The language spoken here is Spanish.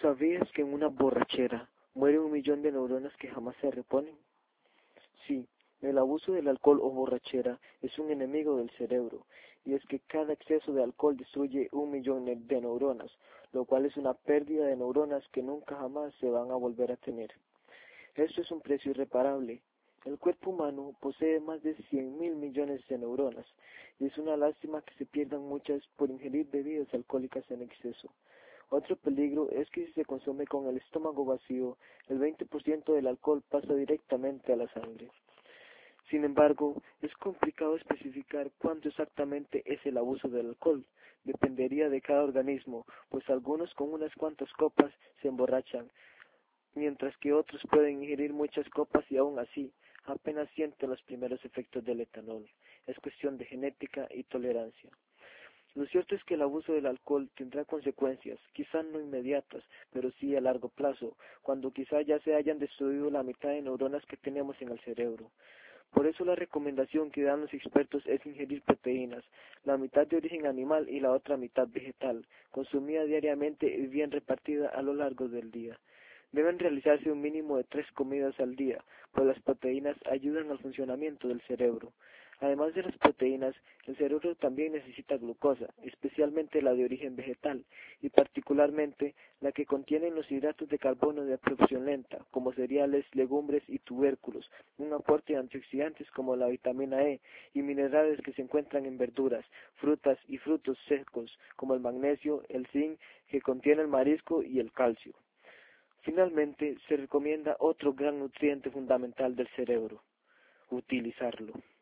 ¿Sabías que en una borrachera muere 1 millón de neuronas que jamás se reponen? Sí, el abuso del alcohol o borrachera es un enemigo del cerebro, y es que cada exceso de alcohol destruye 1 millón de neuronas, lo cual es una pérdida de neuronas que nunca jamás se van a volver a tener. Esto es un precio irreparable. El cuerpo humano posee más de 100.000 millones de neuronas, y es una lástima que se pierdan muchas por ingerir bebidas alcohólicas en exceso. Otro peligro es que si se consume con el estómago vacío, el 20% del alcohol pasa directamente a la sangre. Sin embargo, es complicado especificar cuánto exactamente es el abuso del alcohol. Dependería de cada organismo, pues algunos con unas cuantas copas se emborrachan, mientras que otros pueden ingerir muchas copas y aún así apenas sienten los primeros efectos del etanol. Es cuestión de genética y tolerancia. Lo cierto es que el abuso del alcohol tendrá consecuencias, quizás no inmediatas, pero sí a largo plazo, cuando quizá ya se hayan destruido la mitad de neuronas que tenemos en el cerebro. Por eso la recomendación que dan los expertos es ingerir proteínas, la mitad de origen animal y la otra mitad vegetal, consumida diariamente y bien repartida a lo largo del día. Deben realizarse un mínimo de 3 comidas al día, pues las proteínas ayudan al funcionamiento del cerebro. Además de las proteínas, el cerebro también necesita glucosa, especialmente la de origen vegetal, y particularmente la que contiene los hidratos de carbono de absorción lenta, como cereales, legumbres y tubérculos, un aporte de antioxidantes como la vitamina E y minerales que se encuentran en verduras, frutas y frutos secos, como el magnesio, el zinc, que contiene el marisco y el calcio. Finalmente, se recomienda otro gran nutriente fundamental del cerebro: utilizarlo.